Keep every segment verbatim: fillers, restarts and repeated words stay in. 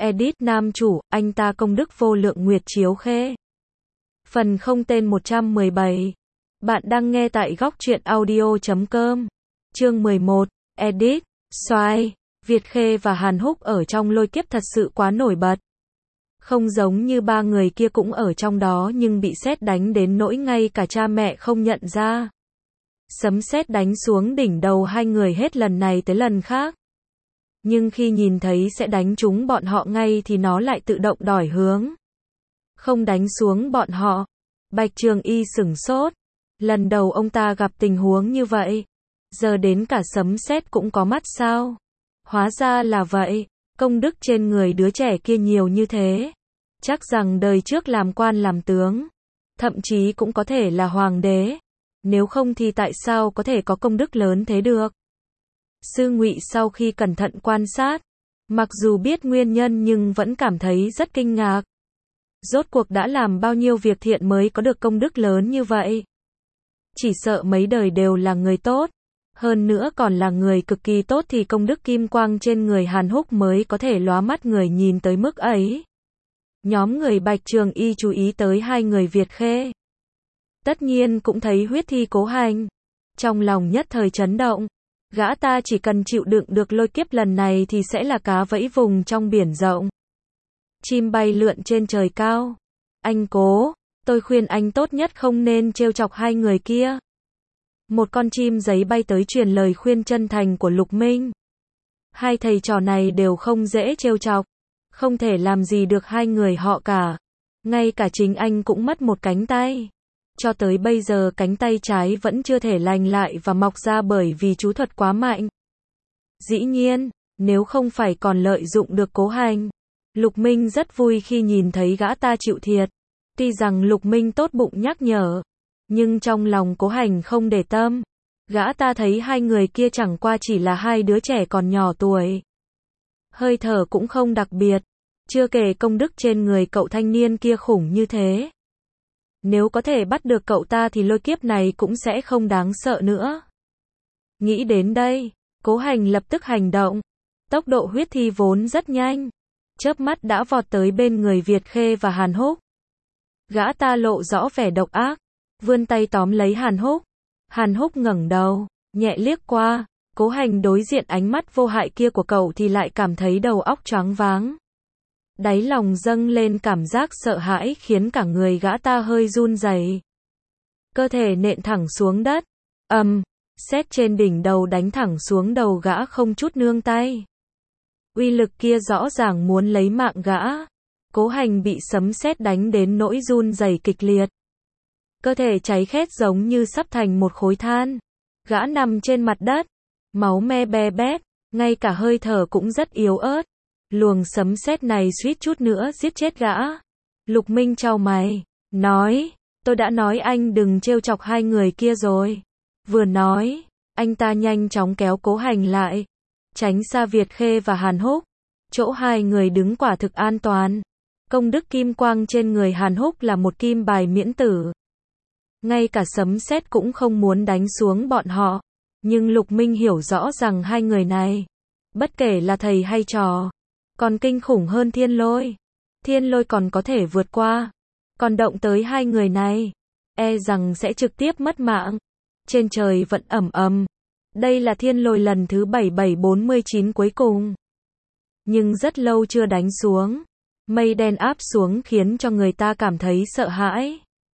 Edit nam chủ, anh ta công đức vô lượng Nguyệt Chiếu Khê. Phần không tên một trăm mười bảy. Bạn đang nghe tại góc truyện audio chấm com. Chương mười một. Edit. Xoài. Việt Khê và Hàn Húc ở trong lôi kiếp thật sự quá nổi bật. Không giống như ba người kia cũng ở trong đó nhưng bị sét đánh đến nỗi ngay cả cha mẹ không nhận ra. Sấm sét đánh xuống đỉnh đầu hai người hết lần này tới lần khác. Nhưng khi nhìn thấy sẽ đánh trúng bọn họ ngay thì nó lại tự động đổi hướng. Không đánh xuống bọn họ. Bạch Trường Y sửng sốt. Lần đầu ông ta gặp tình huống như vậy. Giờ đến cả sấm sét cũng có mắt sao? Hóa ra là vậy. Công đức trên người đứa trẻ kia nhiều như thế. Chắc rằng đời trước làm quan làm tướng. Thậm chí cũng có thể là hoàng đế. Nếu không thì tại sao có thể có công đức lớn thế được? Sư Ngụy sau khi cẩn thận quan sát, mặc dù biết nguyên nhân nhưng vẫn cảm thấy rất kinh ngạc. Rốt cuộc đã làm bao nhiêu việc thiện mới có được công đức lớn như vậy? Chỉ sợ mấy đời đều là người tốt, hơn nữa còn là người cực kỳ tốt thì công đức kim quang trên người Hàn Húc mới có thể lóa mắt người nhìn tới mức ấy. Nhóm người Bạch Trường Y chú ý tới hai người Việt Khê. Tất nhiên cũng thấy huyết thi Cố Hành. Trong lòng nhất thời chấn động. Gã ta chỉ cần chịu đựng được lôi kiếp lần này thì sẽ là cá vẫy vùng trong biển rộng. Chim bay lượn trên trời cao. Anh Cố, tôi khuyên anh tốt nhất không nên trêu chọc hai người kia. Một con chim giấy bay tới truyền lời khuyên chân thành của Lục Minh. Hai thầy trò này đều không dễ trêu chọc. Không thể làm gì được hai người họ cả. Ngay cả chính anh cũng mất một cánh tay. Cho tới bây giờ cánh tay trái vẫn chưa thể lành lại và mọc ra bởi vì chú thuật quá mạnh. Dĩ nhiên, nếu không phải còn lợi dụng được Cố Hành. Lục Minh rất vui khi nhìn thấy gã ta chịu thiệt. Tuy rằng Lục Minh tốt bụng nhắc nhở, nhưng trong lòng Cố Hành không để tâm. Gã ta thấy hai người kia chẳng qua chỉ là hai đứa trẻ còn nhỏ tuổi. Hơi thở cũng không đặc biệt. Chưa kể công đức trên người cậu thanh niên kia khủng như thế. Nếu có thể bắt được cậu ta thì lôi kiếp này cũng sẽ không đáng sợ nữa. Nghĩ đến đây, Cố Hành lập tức hành động. Tốc độ huyết thi vốn rất nhanh. Chớp mắt đã vọt tới bên người Việt Khê và Hàn Húc. Gã ta lộ rõ vẻ độc ác. Vươn tay tóm lấy Hàn Húc. Hàn Húc ngẩng đầu, nhẹ liếc qua. Cố Hành đối diện ánh mắt vô hại kia của cậu thì lại cảm thấy đầu óc choáng váng. Đáy lòng dâng lên cảm giác sợ hãi khiến cả người gã ta hơi run rẩy. Cơ thể nện thẳng xuống đất. Ầm, um, sét trên đỉnh đầu đánh thẳng xuống đầu gã không chút nương tay. Uy lực kia rõ ràng muốn lấy mạng gã. Cố Hành bị sấm sét đánh đến nỗi run rẩy kịch liệt. Cơ thể cháy khét giống như sắp thành một khối than. Gã nằm trên mặt đất, máu me be bét, ngay cả hơi thở cũng rất yếu ớt. Luồng sấm sét này suýt chút nữa giết chết gã. Lục Minh chau mày, nói, tôi đã nói anh đừng trêu chọc hai người kia rồi. Vừa nói, anh ta nhanh chóng kéo Cố Hành lại, tránh xa Việt Khê và Hàn Húc. Chỗ hai người đứng quả thực an toàn. Công đức kim quang trên người Hàn Húc là một kim bài miễn tử. Ngay cả sấm sét cũng không muốn đánh xuống bọn họ. Nhưng Lục Minh hiểu rõ rằng hai người này, bất kể là thầy hay trò, còn kinh khủng hơn thiên lôi. Thiên lôi còn có thể vượt qua. Còn động tới hai người này, e rằng sẽ trực tiếp mất mạng. Trên trời vẫn ẩm ầm. Đây là thiên lôi lần thứ bảy bảy bốn mươi chín cuối cùng. Nhưng rất lâu chưa đánh xuống. Mây đen áp xuống khiến cho người ta cảm thấy sợ hãi.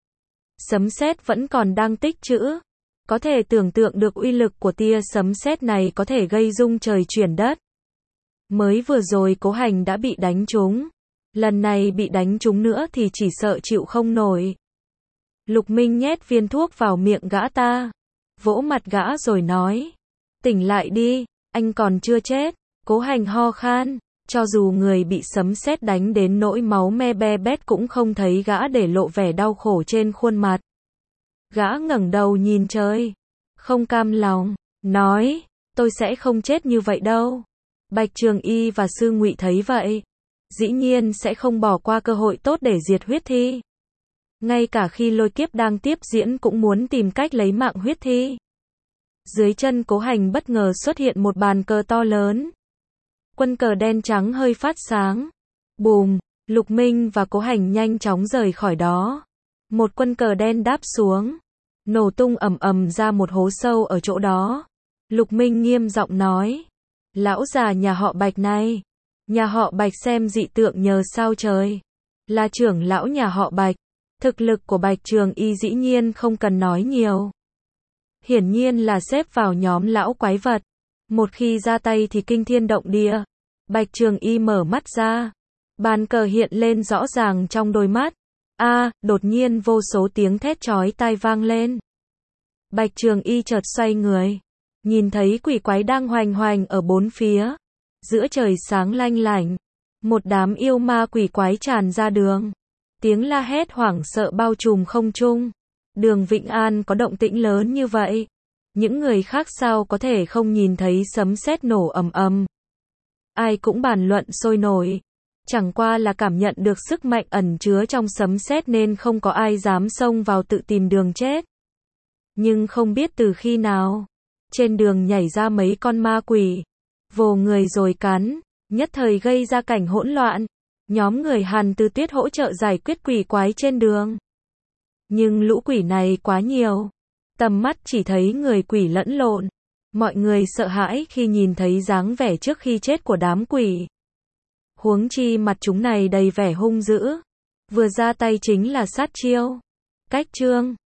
Sấm sét vẫn còn đang tích trữ. Có thể tưởng tượng được uy lực của tia sấm sét này có thể gây rung trời chuyển đất. Mới vừa rồi Cố Hành đã bị đánh trúng. Lần này bị đánh trúng nữa thì chỉ sợ chịu không nổi. Lục Minh nhét viên thuốc vào miệng gã ta. Vỗ mặt gã rồi nói. Tỉnh lại đi, anh còn chưa chết. Cố Hành ho khan. Cho dù người bị sấm sét đánh đến nỗi máu me be bét cũng không thấy gã để lộ vẻ đau khổ trên khuôn mặt. Gã ngẩng đầu nhìn trời. Không cam lòng. Nói. Tôi sẽ không chết như vậy đâu. Bạch Trường Y và Sư Ngụy thấy vậy, dĩ nhiên sẽ không bỏ qua cơ hội tốt để diệt huyết thi. Ngay cả khi lôi kiếp đang tiếp diễn cũng muốn tìm cách lấy mạng huyết thi. Dưới chân Cố Hành bất ngờ xuất hiện một bàn cờ to lớn. Quân cờ đen trắng hơi phát sáng. Bùm, Lục Minh và Cố Hành nhanh chóng rời khỏi đó. Một quân cờ đen đáp xuống, nổ tung ầm ầm ra một hố sâu ở chỗ đó. Lục Minh nghiêm giọng nói, lão già nhà họ Bạch này, nhà họ Bạch xem dị tượng nhờ sao trời, là trưởng lão nhà họ Bạch, thực lực của Bạch Trường Y dĩ nhiên không cần nói nhiều. Hiển nhiên là xếp vào nhóm lão quái vật, một khi ra tay thì kinh thiên động địa. Bạch Trường Y mở mắt ra, bàn cờ hiện lên rõ ràng trong đôi mắt. A, à, đột nhiên vô số tiếng thét chói tai vang lên. Bạch Trường Y chợt xoay người, nhìn thấy quỷ quái đang hoành hoành ở bốn phía. Giữa trời sáng lanh lảnh, một đám yêu ma quỷ quái tràn ra đường. Tiếng la hét hoảng sợ bao trùm không trung. Đường Vĩnh An có động tĩnh lớn như vậy, những người khác sao có thể không nhìn thấy sấm sét nổ ầm ầm. Ai cũng bàn luận sôi nổi, chẳng qua là cảm nhận được sức mạnh ẩn chứa trong sấm sét nên không có ai dám xông vào tự tìm đường chết. Nhưng không biết từ khi nào, trên đường nhảy ra mấy con ma quỷ, vồ người rồi cắn, nhất thời gây ra cảnh hỗn loạn. Nhóm người Hàn Tư Tuyết hỗ trợ giải quyết quỷ quái trên đường. Nhưng lũ quỷ này quá nhiều, tầm mắt chỉ thấy người quỷ lẫn lộn. Mọi người sợ hãi khi nhìn thấy dáng vẻ trước khi chết của đám quỷ. Huống chi mặt chúng này đầy vẻ hung dữ, vừa ra tay chính là sát chiêu. Cách chương